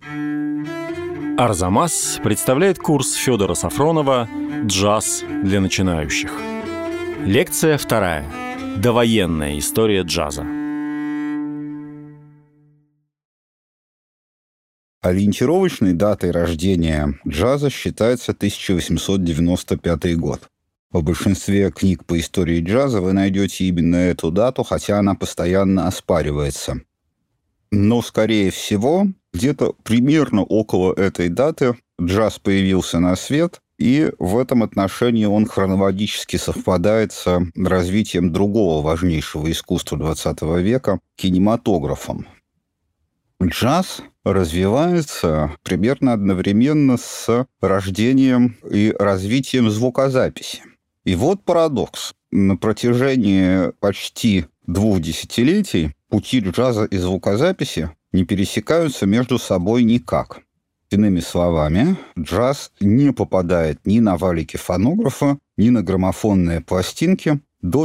Арзамас представляет курс Федора Сафронова «Джаз для начинающих». Лекция 2. Довоенная история джаза. Ориентировочной датой рождения джаза считается 1895 год. В большинстве книг по истории джаза вы найдете именно эту дату, хотя она постоянно оспаривается. Но, скорее всего, где-то примерно около этой даты джаз появился на свет, и в этом отношении он хронологически совпадает с развитием другого важнейшего искусства XX века – кинематографом. Джаз развивается примерно одновременно с рождением и развитием звукозаписи. И вот парадокс. На протяжении почти 2 десятилетий пути джаза и звукозаписи не пересекаются между собой никак. Иными словами, джаз не попадает ни на валики фонографа, ни на граммофонные пластинки до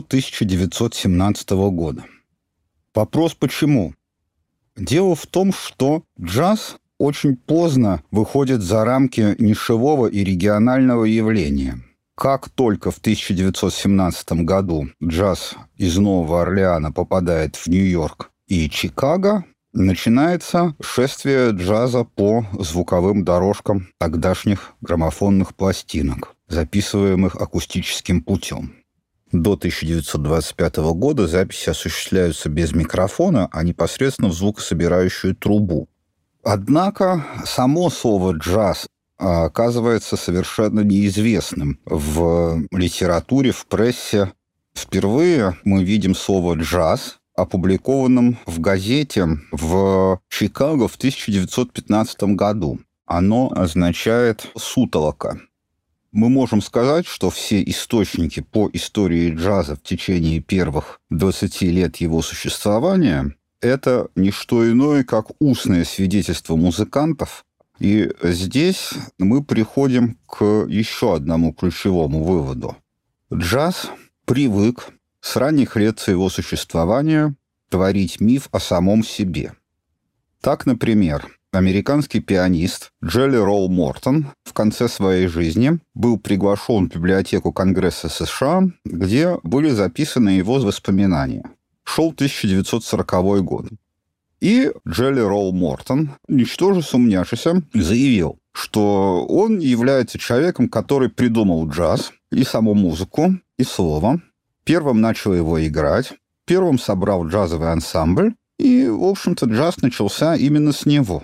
1917 года. Вопрос почему? Дело в том, что джаз очень поздно выходит за рамки нишевого и регионального явления. Как только в 1917 году джаз из Нового Орлеана попадает в Нью-Йорк и Чикаго, начинается шествие джаза по звуковым дорожкам тогдашних граммофонных пластинок, записываемых акустическим путем. До 1925 года записи осуществляются без микрофона, а непосредственно в звукособирающую трубу. Однако само слово «джаз» оказывается совершенно неизвестным в литературе, в прессе. Впервые мы видим слово «джаз», опубликованным в газете в Чикаго в 1915 году. Оно означает «сутолока». Мы можем сказать, что все источники по истории джаза в течение первых 20 лет его существования – это не что иное, как устное свидетельство музыкантов. И здесь мы приходим к еще одному ключевому выводу. Джаз привык с ранних лет своего существования творить миф о самом себе. Так, например, американский пианист Джелли Ролл Мортон в конце своей жизни был приглашен в библиотеку Конгресса США, где были записаны его воспоминания. Шел 1940 год. И Джелли Ролл Мортон, ничтоже сумняшися, заявил, что он является человеком, который придумал джаз, и саму музыку, и слово. Первым начал его играть, первым собрал джазовый ансамбль, и, в общем-то, джаз начался именно с него.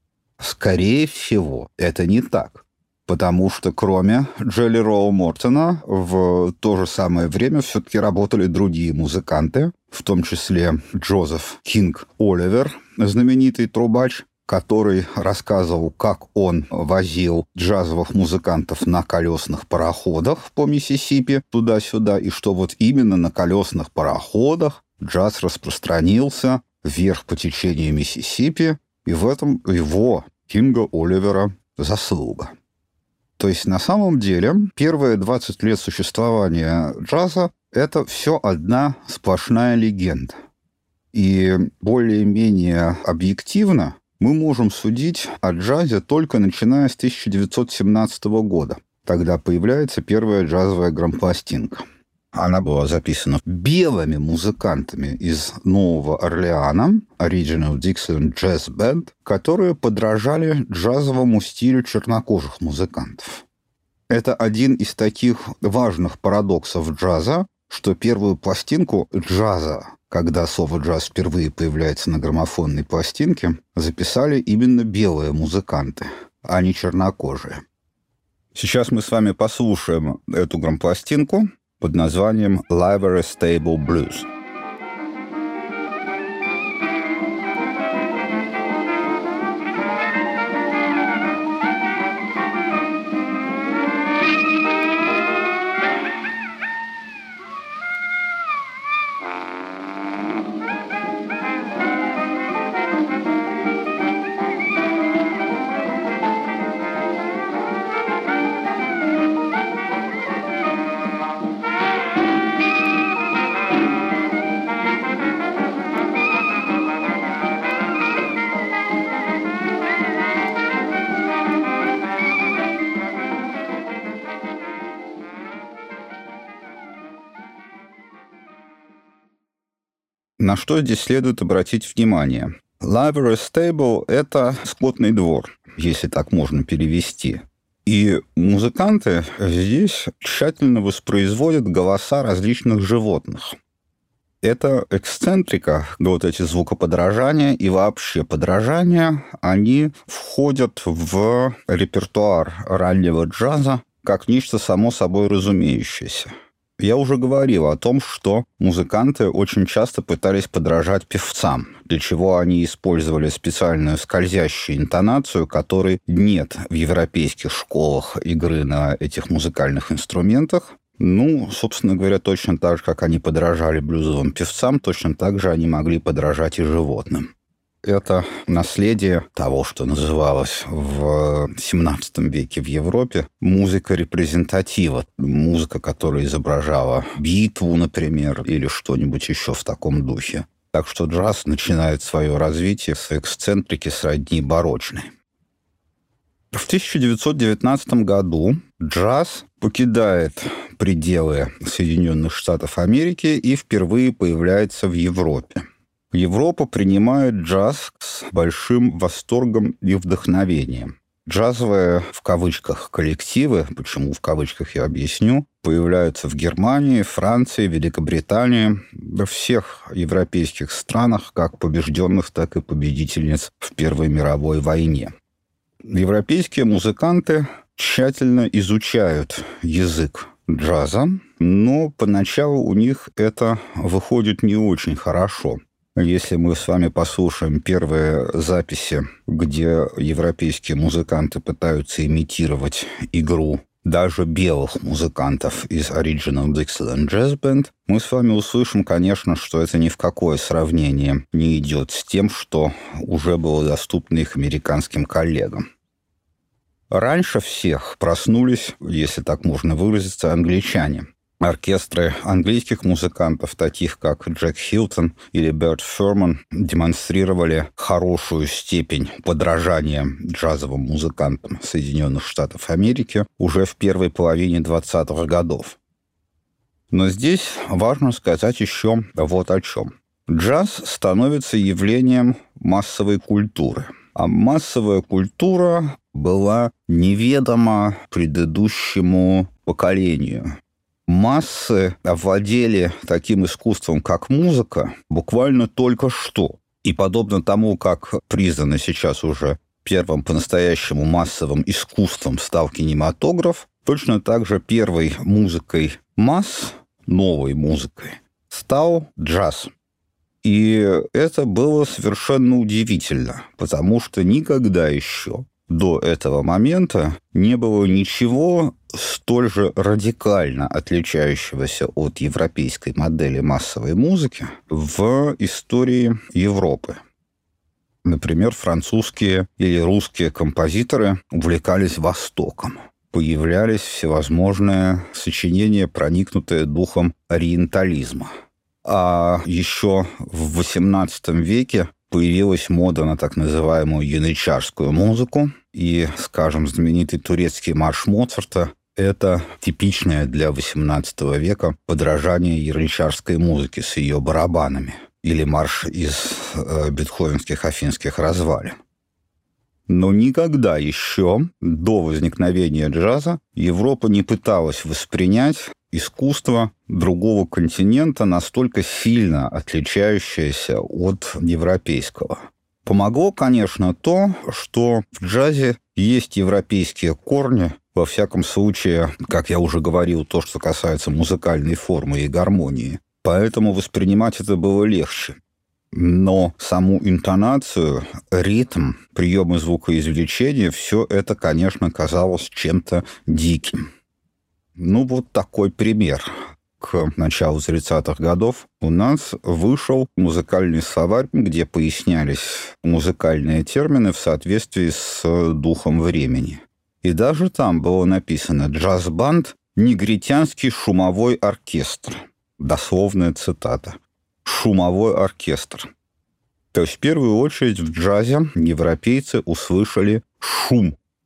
Скорее всего, это не так. Потому что кроме Джелли Ролл Мортона в то же самое время все-таки работали другие музыканты, в том числе Джозеф Кинг Оливер, знаменитый трубач, который рассказывал, как он возил джазовых музыкантов на колесных пароходах по Миссисипи туда-сюда, и что вот именно на колесных пароходах джаз распространился вверх по течению Миссисипи, и в этом его, Кинга Оливера, заслуга. То есть, на самом деле, первые 20 лет существования джаза – это все одна сплошная легенда. И более-менее объективно мы можем судить о джазе только начиная с 1917 года. Тогда появляется первая джазовая грампластинка. Она была записана белыми музыкантами из Нового Орлеана, Original Dixieland Jazz Band, которые подражали джазовому стилю чернокожих музыкантов. Это один из таких важных парадоксов джаза, что первую пластинку джаза, когда слово «джаз» впервые появляется на граммофонной пластинке, записали именно белые музыканты, а не чернокожие. Сейчас мы с вами послушаем эту грампластинку под названием «Livery Stable Blues». На что здесь следует обратить внимание? Livery stable – это скотный двор, если так можно перевести. И музыканты здесь тщательно воспроизводят голоса различных животных. Это эксцентрика, вот эти звукоподражания и вообще подражания, они входят в репертуар раннего джаза как нечто само собой разумеющееся. Я уже говорил о том, что музыканты очень часто пытались подражать певцам, для чего они использовали специальную скользящую интонацию, которой нет в европейских школах игры на этих музыкальных инструментах. Собственно говоря, точно так же, как они подражали блюзовым певцам, точно так же они могли подражать и животным. Это наследие того, что называлось в XVII веке в Европе музыка репрезентатива. Музыка, которая изображала битву, например, или что-нибудь еще в таком духе. Так что джаз начинает свое развитие с эксцентрики сродни барочной. В 1919 году джаз покидает пределы Соединенных Штатов Америки и впервые появляется в Европе. Европа принимает джаз с большим восторгом и вдохновением. Джазовые, в кавычках, коллективы, почему в кавычках я объясню, появляются в Германии, Франции, Великобритании, во всех европейских странах, как побежденных, так и победительниц в Первой мировой войне. Европейские музыканты тщательно изучают язык джаза, но поначалу у них это выходит не очень хорошо. Если мы с вами послушаем первые записи, где европейские музыканты пытаются имитировать игру даже белых музыкантов из Original Dixieland Jazz Band, мы с вами услышим, конечно, что это ни в какое сравнение не идет с тем, что уже было доступно их американским коллегам. Раньше всех проснулись, если так можно выразиться, англичане. Оркестры английских музыкантов, таких как Джек Хилтон или Берт Ферман, демонстрировали хорошую степень подражания джазовым музыкантам Соединенных Штатов Америки уже в первой половине 20-х годов. Но здесь важно сказать еще вот о чем. Джаз становится явлением массовой культуры. А массовая культура была неведома предыдущему поколению. Массы овладели таким искусством, как музыка, буквально только что. И подобно тому, как признано сейчас уже первым по-настоящему массовым искусством стал кинематограф, точно так же первой музыкой масс, новой музыкой, стал джаз. И это было совершенно удивительно, потому что никогда еще до этого момента не было ничего столь же радикально отличающегося от европейской модели массовой музыки в истории Европы. Например, французские или русские композиторы увлекались Востоком. Появлялись всевозможные сочинения, проникнутые духом ориентализма. А еще в XVIII веке появилась мода на так называемую янычарскую музыку. И, скажем, знаменитый турецкий марш Моцарта – это типичное для XVIII века подражание янычарской музыки с ее барабанами. Или марш из бетховенских афинских развалин. Но никогда еще до возникновения джаза Европа не пыталась воспринять искусство другого континента, настолько сильно отличающееся от европейского. Помогло, конечно, то, что в джазе есть европейские корни. Во всяком случае, как я уже говорил, то, что касается музыкальной формы и гармонии. Поэтому воспринимать это было легче. Но саму интонацию, ритм, приемы звукоизвлечения, все это, конечно, казалось чем-то диким. Вот такой пример. К началу 30-х годов у нас вышел музыкальный словарь, где пояснялись музыкальные термины в соответствии с духом времени. И даже там было написано «джаз-банд – негритянский шумовой оркестр». Дословная цитата. «Шумовой оркестр». То есть в первую очередь в джазе европейцы услышали шум.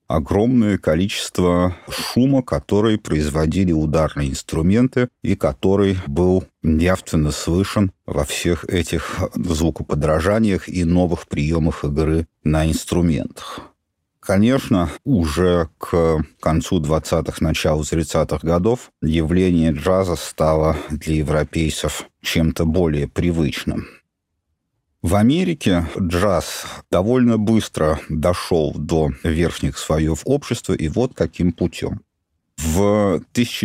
огромное количество шума, который производили ударные инструменты и который был явственно слышен во всех этих звукоподражаниях и новых приемах игры на инструментах. Конечно, уже к концу 20-х, началу 30-х годов явление джаза стало для европейцев чем-то более привычным. В Америке джаз довольно быстро дошел до верхних слоев общества, и вот каким путем. В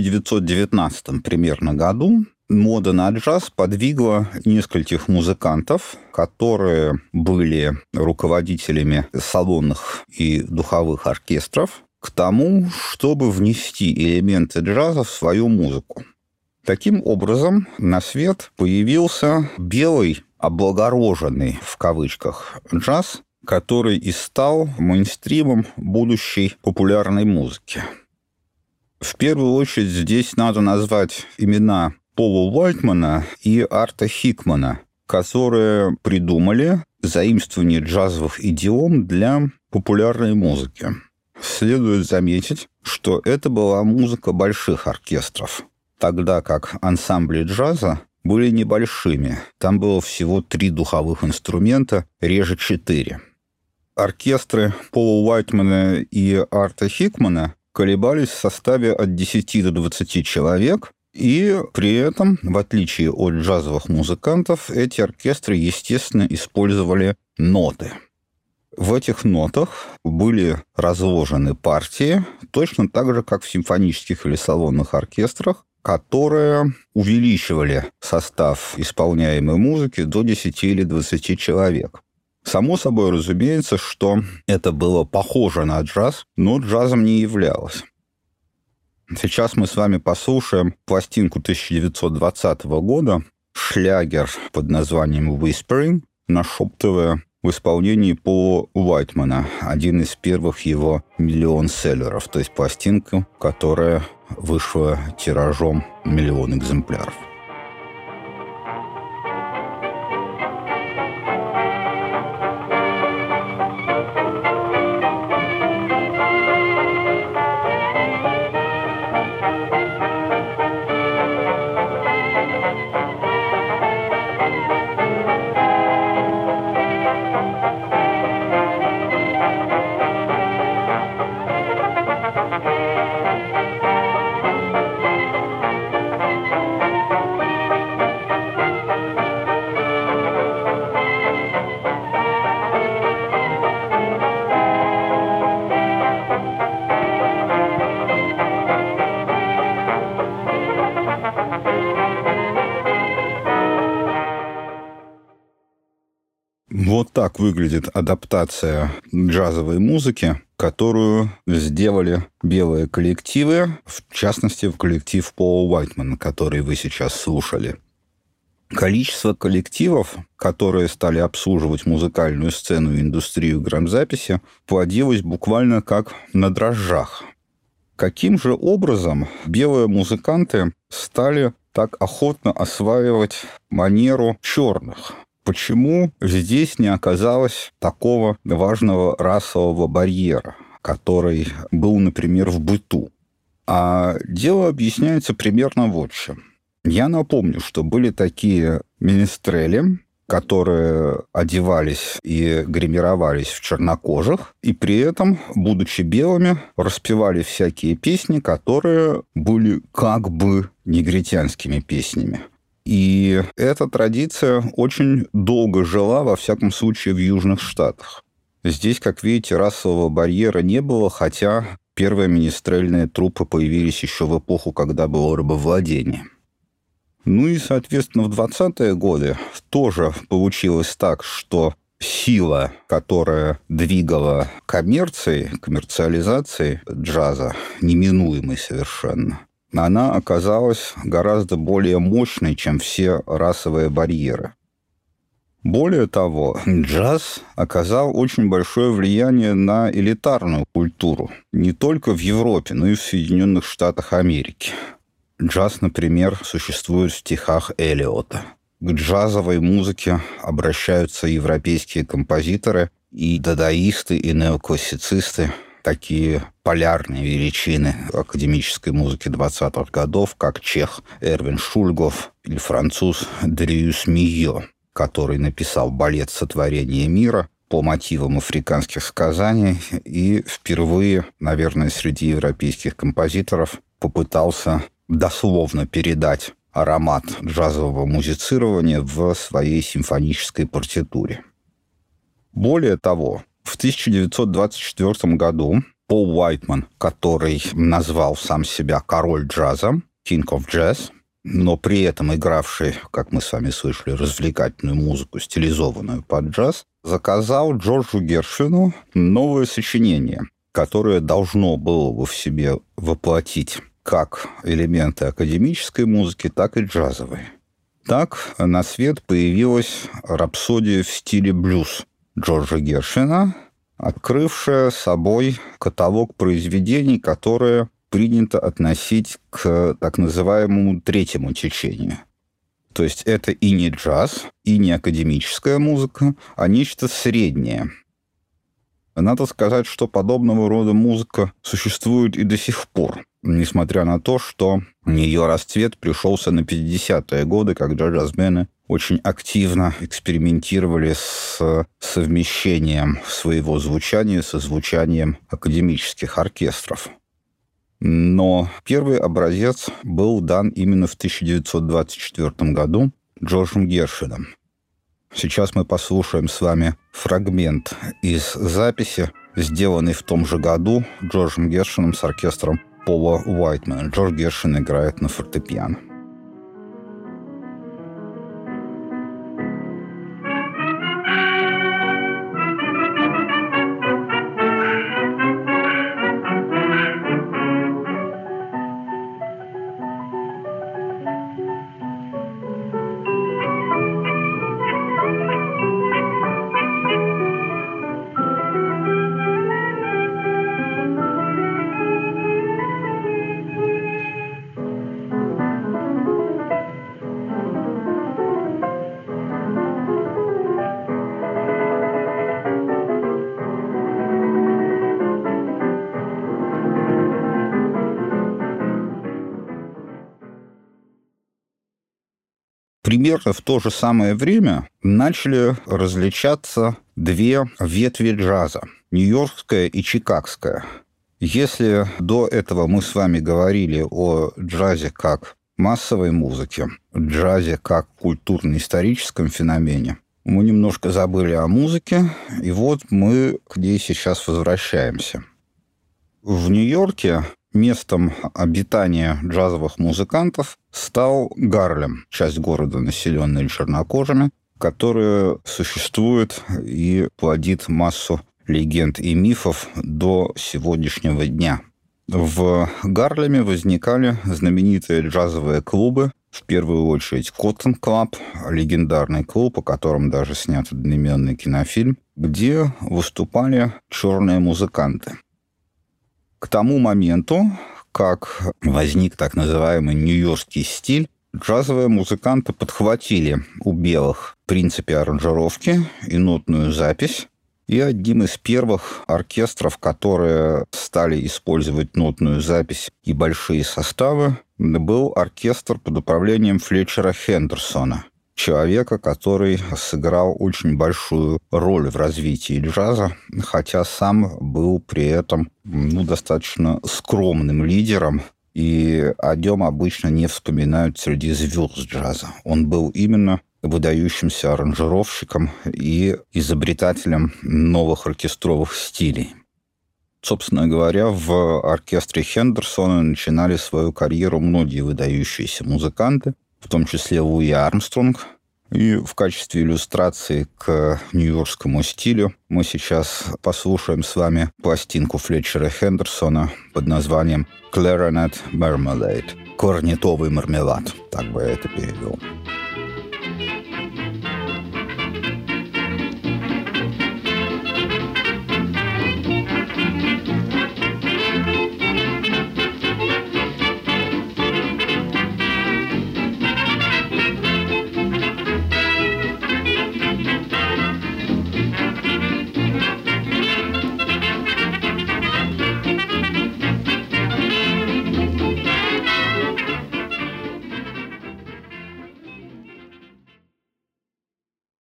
1919 примерно году мода на джаз подвигла нескольких музыкантов, которые были руководителями салонных и духовых оркестров, к тому, чтобы внести элементы джаза в свою музыку. Таким образом, на свет появился белый, облагороженный, в кавычках, джаз, который и стал мейнстримом будущей популярной музыки. В первую очередь здесь надо назвать имена Пола Уайтмана и Арта Хикмана, которые придумали заимствование джазовых идиом для популярной музыки. Следует заметить, что это была музыка больших оркестров, тогда как ансамбли джаза были небольшими. Там было всего 3 духовых инструмента, реже 4. Оркестры Пола Уайтмана и Арта Хикмана колебались в составе от 10 до 20 человек, и при этом, в отличие от джазовых музыкантов, эти оркестры, естественно, использовали ноты. В этих нотах были разложены партии, точно так же, как в симфонических или салонных оркестрах, которые увеличивали состав исполняемой музыки до 10 или 20 человек. Само собой разумеется, что это было похоже на джаз, но джазом не являлось. Сейчас мы с вами послушаем пластинку 1920 года, шлягер под названием «Whispering», нашептывая, в исполнении Пола Уайтмана, один из первых его миллион-селлеров, то есть пластинка, которая вышла тиражом 1 000 000 экземпляров. Вот так выглядит адаптация джазовой музыки, которую сделали белые коллективы, в частности, коллектив Пола Уайтмана, который вы сейчас слушали. Количество коллективов, которые стали обслуживать музыкальную сцену и индустрию грамзаписи, плодилось буквально как на дрожжах. Каким же образом белые музыканты стали так охотно осваивать манеру черных? Почему здесь не оказалось такого важного расового барьера, который был, например, в быту? А дело объясняется примерно вот чем. Я напомню, что были такие менестрели, которые одевались и гримировались в чернокожих, и при этом, будучи белыми, распевали всякие песни, которые были как бы негритянскими песнями. И эта традиция очень долго жила, во всяком случае, в Южных Штатах. Здесь, как видите, расового барьера не было, хотя первые менестрельные труппы появились еще в эпоху, когда было рабовладение. Ну и, соответственно, в 20-е годы тоже получилось так, что сила, которая двигала коммерциализацией джаза, неминуемой совершенно, она оказалась гораздо более мощной, чем все расовые барьеры. Более того, джаз оказал очень большое влияние на элитарную культуру, не только в Европе, но и в Соединенных Штатах Америки. Джаз, например, существует в стихах Элиота. К джазовой музыке обращаются европейские композиторы и дадаисты, и неоклассицисты, такие полярные величины академической музыки 20-х годов, как чех Эрвин Шульгов или француз Дриюс Мийо, который написал балет «Сотворение мира» по мотивам африканских сказаний и впервые, наверное, среди европейских композиторов попытался дословно передать аромат джазового музицирования в своей симфонической партитуре. Более того, в 1924 году Пол Уайтман, который назвал сам себя король джаза, King of Jazz, но при этом игравший, как мы с вами слышали, развлекательную музыку, стилизованную под джаз, заказал Джорджу Гершвину новое сочинение, которое должно было бы в себе воплотить как элементы академической музыки, так и джазовой. Так на свет появилась рапсодия в стиле блюз Джорджа Гершвина, открывшая собой каталог произведений, которые принято относить к так называемому третьему течению. То есть это и не джаз, и не академическая музыка, а нечто среднее. Надо сказать, что подобного рода музыка существует и до сих пор, несмотря на то, что ее расцвет пришелся на 50-е годы, когда джазмены очень активно экспериментировали с совмещением своего звучания со звучанием академических оркестров. Но первый образец был дан именно в 1924 году Джорджем Гершвином. Сейчас мы послушаем с вами фрагмент из записи, сделанной в том же году Джорджем Гершвином с оркестром Пола Уайтмана. Джордж Гершвин играет на фортепиано. Примерно в то же самое время начали различаться две ветви джаза – нью-йоркская и чикагская. Если до этого мы с вами говорили о джазе как массовой музыке, джазе как культурно-историческом феномене, мы немножко забыли о музыке, и вот мы к ней сейчас возвращаемся. В Нью-Йорке местом обитания джазовых музыкантов стал Гарлем, часть города, населенная чернокожими, которая существует и плодит массу легенд и мифов до сегодняшнего дня. В Гарлеме возникали знаменитые джазовые клубы, в первую очередь Cotton Club, легендарный клуб, о котором даже снят одноименный кинофильм, где выступали черные музыканты. К тому моменту, как возник так называемый нью-йоркский стиль, джазовые музыканты подхватили у белых в принципе аранжировки и нотную запись. И одним из первых оркестров, которые стали использовать нотную запись и большие составы, был оркестр под управлением Флетчера Хендерсона, человека, который сыграл очень большую роль в развитии джаза, хотя сам был при этом достаточно скромным лидером, и о нем обычно не вспоминают среди звезд джаза. Он был именно выдающимся аранжировщиком и изобретателем новых оркестровых стилей. Собственно говоря, в оркестре Хендерсона начинали свою карьеру многие выдающиеся музыканты, в том числе Луи Армстронг. И в качестве иллюстрации к нью-йоркскому стилю мы сейчас послушаем с вами пластинку Флетчера Хендерсона под названием «Clarinet Marmalade» – «Кларнетовый мармелад», так бы я это перевел.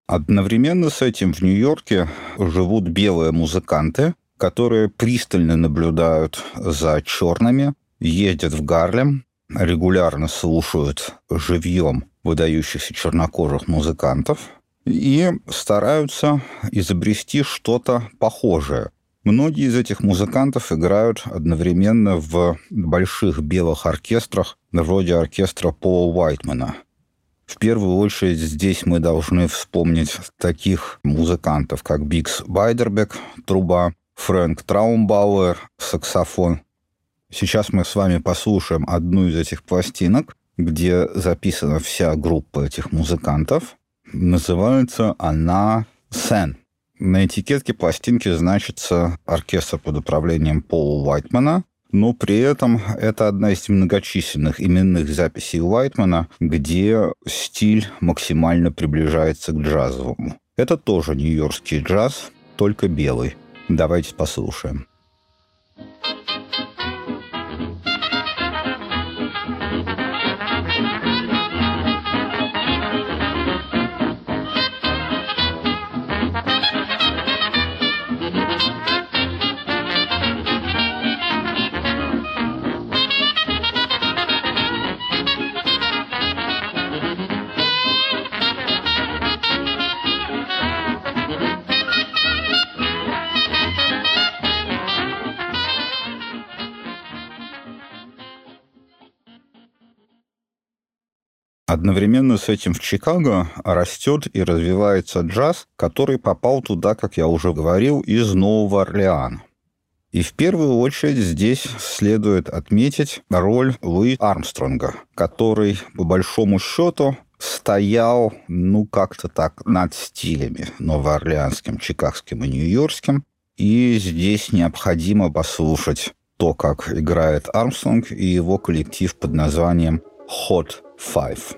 Одновременно с этим в Нью-Йорке живут белые музыканты, которые пристально наблюдают за черными, ездят в Гарлем, регулярно слушают живьем выдающихся чернокожих музыкантов и стараются изобрести что-то похожее. Многие из этих музыкантов играют одновременно в больших белых оркестрах, вроде оркестра Пола Уайтмана. В первую очередь здесь мы должны вспомнить таких музыкантов, как Бикс Байдербек, труба, Фрэнк Траумбауэр, саксофон. Сейчас мы с вами послушаем одну из этих пластинок, где записана вся группа этих музыкантов. Называется она «Сен». На этикетке пластинки значится оркестр под управлением Пола Уайтмана, но при этом это одна из многочисленных именных записей Уайтмана, где стиль максимально приближается к джазовому. Это тоже нью-йоркский джаз, только белый. Давайте послушаем. Одновременно с этим в Чикаго растет и развивается джаз, который попал туда, как я уже говорил, из Нового Орлеана. И в первую очередь здесь следует отметить роль Луи Армстронга, который, по большому счету, стоял, как-то так, над стилями новоорлеанским, чикагским и нью-йоркским. И здесь необходимо послушать то, как играет Армстронг и его коллектив под названием Hot Five.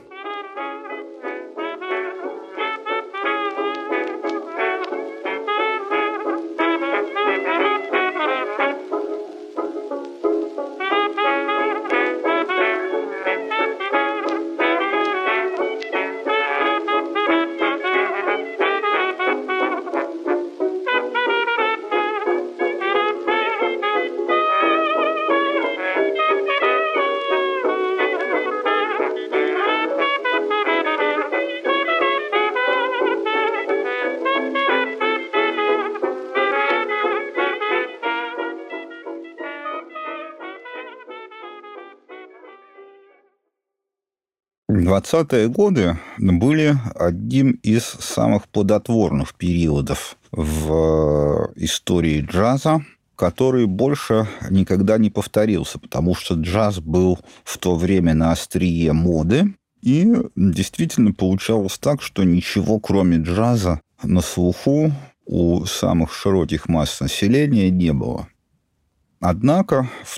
В 20-е годы были одним из самых плодотворных периодов в истории джаза, который больше никогда не повторился, потому что джаз был в то время на острие моды, и действительно получалось так, что ничего, кроме джаза, на слуху у самых широких масс населения не было. Однако в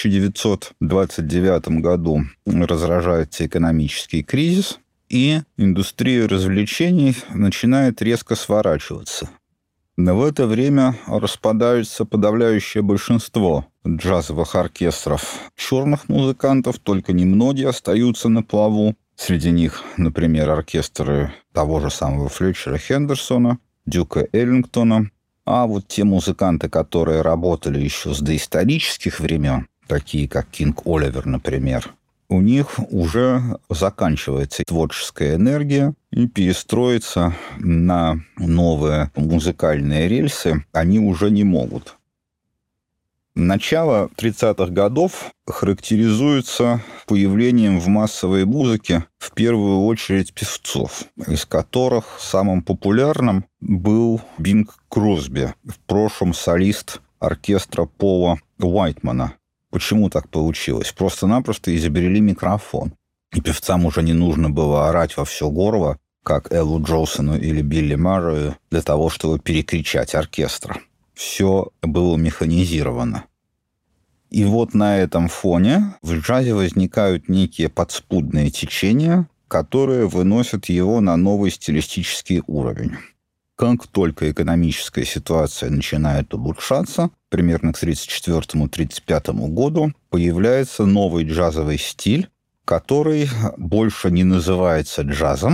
1929 году разражается экономический кризис, и индустрия развлечений начинает резко сворачиваться. Но в это время распадаются подавляющее большинство джазовых оркестров черных музыкантов, только немногие остаются на плаву. Среди них, например, оркестры того же самого Флетчера Хендерсона, Дюка Эллингтона. А вот те музыканты, которые работали еще с доисторических времен, такие как Кинг Оливер, например, у них уже заканчивается творческая энергия, и перестроиться на новые музыкальные рельсы они уже не могут. Начало 30-х годов характеризуется появлением в массовой музыке в первую очередь певцов, из которых самым популярным был Бинг Кросби, в прошлом солист оркестра Пола Уайтмана. Почему так получилось? Просто-напросто изобрели микрофон. И певцам уже не нужно было орать во все горло, как Эллу Джолсону или Билли Маррею, для того, чтобы перекричать оркестр. Все было механизировано. И вот на этом фоне в джазе возникают некие подспудные течения, которые выносят его на новый стилистический уровень. Как только экономическая ситуация начинает улучшаться, примерно к 1934-1935 году, появляется новый джазовый стиль, который больше не называется джазом,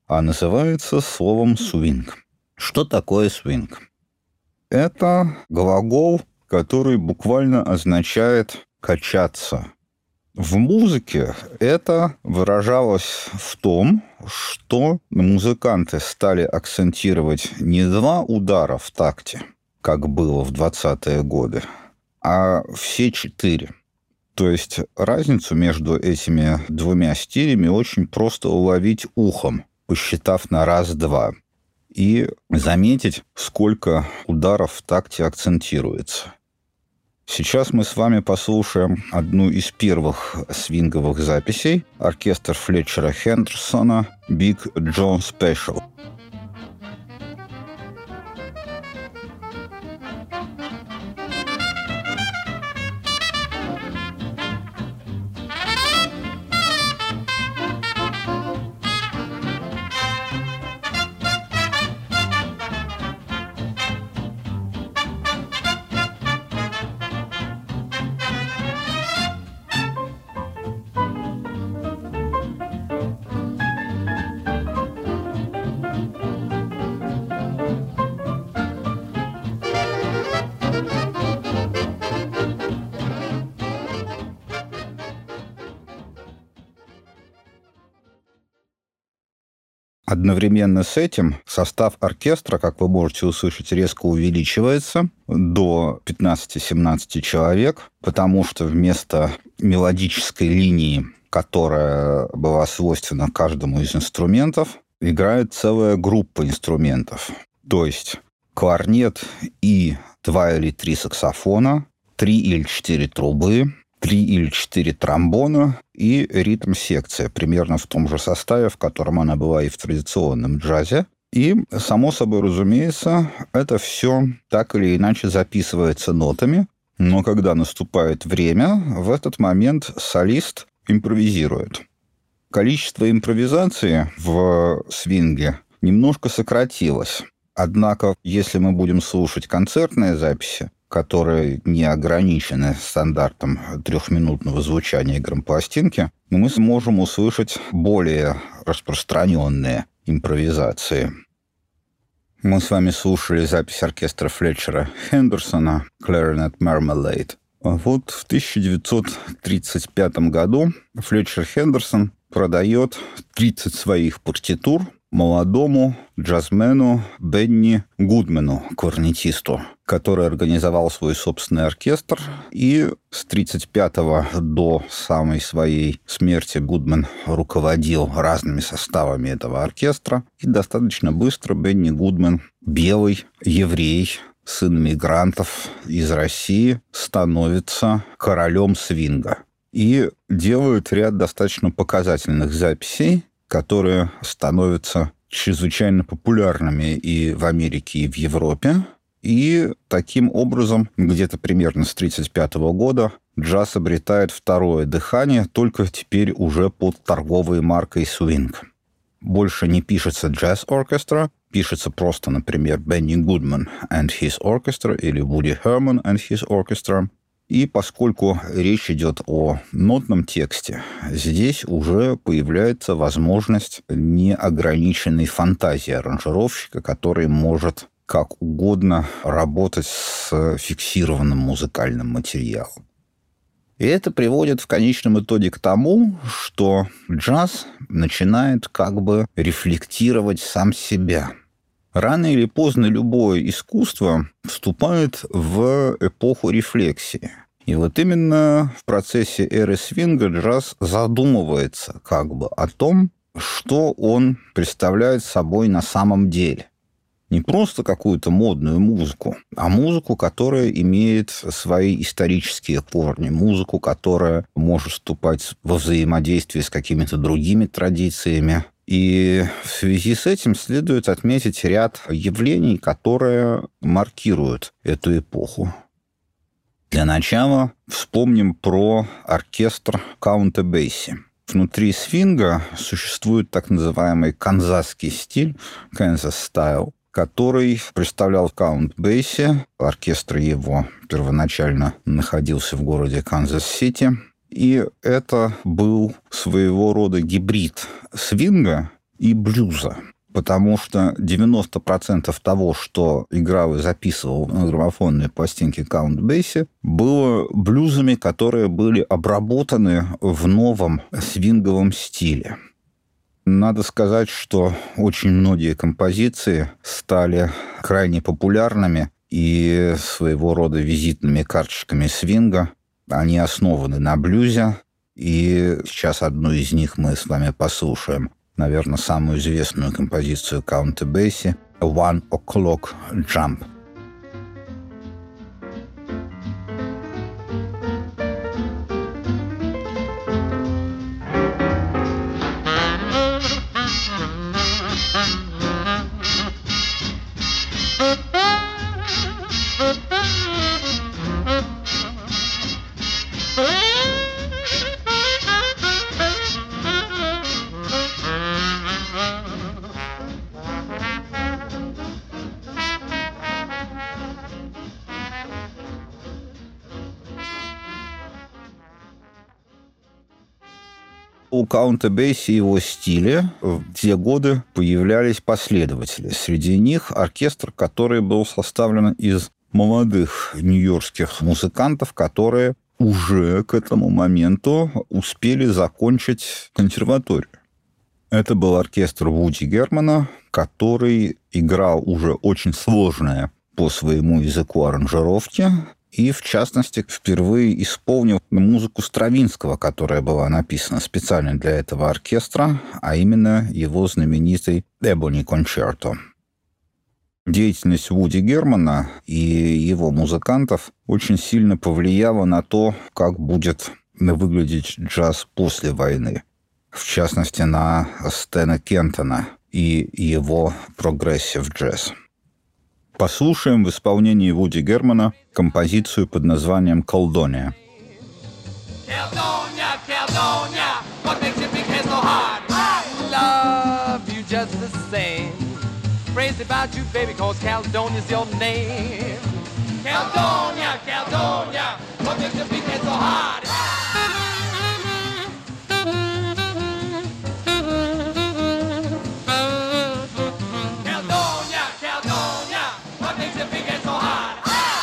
а называется словом «свинг». Что такое свинг? Это глагол, который буквально означает «качаться». В музыке это выражалось в том, что музыканты стали акцентировать не 2 удара в такте, как было в 20-е годы, а все 4. То есть разницу между этими 2 стилями очень просто уловить ухом, посчитав на раз-два, и заметить, сколько ударов в такте акцентируется. Сейчас мы с вами послушаем одну из первых свинговых записей оркестра Флетчера Хендерсона «Big John Special». Одновременно с этим состав оркестра, как вы можете услышать, резко увеличивается до 15-17 человек, потому что вместо мелодической линии, которая была свойственна каждому из инструментов, играет целая группа инструментов. То есть кларнет и 2 или 3 саксофона, 3 или 4 трубы, 3 или 4 тромбона и ритм-секция, примерно в том же составе, в котором она была и в традиционном джазе. И, само собой разумеется, это все так или иначе записывается нотами, но когда наступает время, в этот момент солист импровизирует. Количество импровизации в свинге немножко сократилось. Однако, если мы будем слушать концертные записи, которые не ограничены стандартом 3-минутного звучания грампластинки, мы сможем услышать более распространенные импровизации. Мы с вами слушали запись оркестра Флетчера Хендерсона «Clarinet Marmalade». Вот в 1935 году Флетчер Хендерсон продает 30 своих партитур молодому джазмену Бенни Гудмену, кларнетисту, который организовал свой собственный оркестр. И с 1935 до самой своей смерти Гудмен руководил разными составами этого оркестра. И достаточно быстро Бенни Гудмен, белый еврей, сын мигрантов из России, становится королем свинга. И делает ряд достаточно показательных записей, которые становятся чрезвычайно популярными и в Америке, и в Европе. И таким образом, где-то примерно с 1935 года джаз обретает второе дыхание, только теперь уже под торговой маркой «Свинг». Больше не пишется «Jazz Orchestra», пишется просто, например, «Benny Goodman and His Orchestra» или «Woody Herman and His Orchestra». И поскольку речь идет о нотном тексте, здесь уже появляется возможность неограниченной фантазии аранжировщика, который может как угодно работать с фиксированным музыкальным материалом. И это приводит в конечном итоге к тому, что джаз начинает как бы рефлектировать сам себя. Рано или поздно любое искусство вступает в эпоху рефлексии. И вот именно в процессе эры свинга джаз задумывается как бы о том, что он представляет собой на самом деле. Не просто какую-то модную музыку, а музыку, которая имеет свои исторические корни, музыку, которая может вступать во взаимодействие с какими-то другими традициями. И в связи с этим следует отметить ряд явлений, которые маркируют эту эпоху. Для начала вспомним про оркестр Каунта Бейси. Внутри свинга существует так называемый канзасский стиль, Kansas Style, который представлял Каунт Бейси. Оркестр его первоначально находился в городе Канзас-Сити. И это был своего рода гибрид свинга и блюза. Потому что 90% того, что играл и записывал на граммофонные пластинки Каунт Бейси, было блюзами, которые были обработаны в новом свинговом стиле. Надо сказать, что очень многие композиции стали крайне популярными и своего рода визитными карточками свинга. Они основаны на блюзе, и сейчас одну из них мы с вами послушаем. Наверное, самую известную композицию Каунта Бейси «One O'Clock Jump». У Каунта Бейси и его стиля в те годы появлялись последователи. Среди них оркестр, который был составлен из молодых нью-йоркских музыкантов, которые уже к этому моменту успели закончить консерваторию. Это был оркестр Вуди Германа, который играл уже очень сложные по своему языку аранжировки, и, в частности, впервые исполнил музыку Стравинского, которая была написана специально для этого оркестра, а именно его знаменитый «Ebony Concerto». Деятельность Вуди Германа и его музыкантов очень сильно повлияла на то, как будет выглядеть джаз после войны. В частности, на Стэна Кентона и его прогрессив-джаз. Послушаем в исполнении Вуди Германа композицию под названием «Колдония». Caledonia, Caledonia, what makes your big head so hard? I love you just the same. Crazy about you, baby, cause Caledonia's your name. Caledonia, Caledonia, what makes your big head so hard? Caledonia, Caledonia, what makes your big head so hard?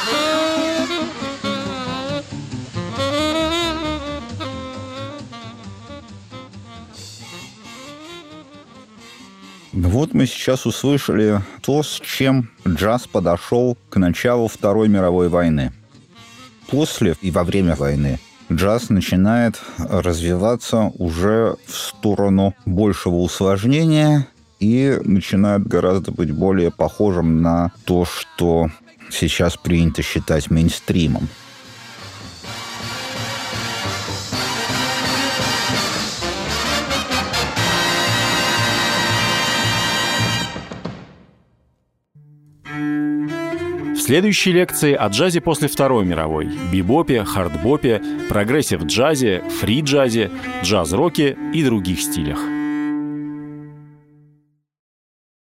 Вот мы сейчас услышали то, с чем джаз подошел к началу Второй мировой войны. После и во время войны джаз начинает развиваться уже в сторону большего усложнения и начинает гораздо быть более похожим на то, что сейчас принято считать мейнстримом. В следующей лекции о джазе после Второй мировой, бибопе, хардбопе, прогрессив-джазе, фри-джазе, джаз-роке и других стилях.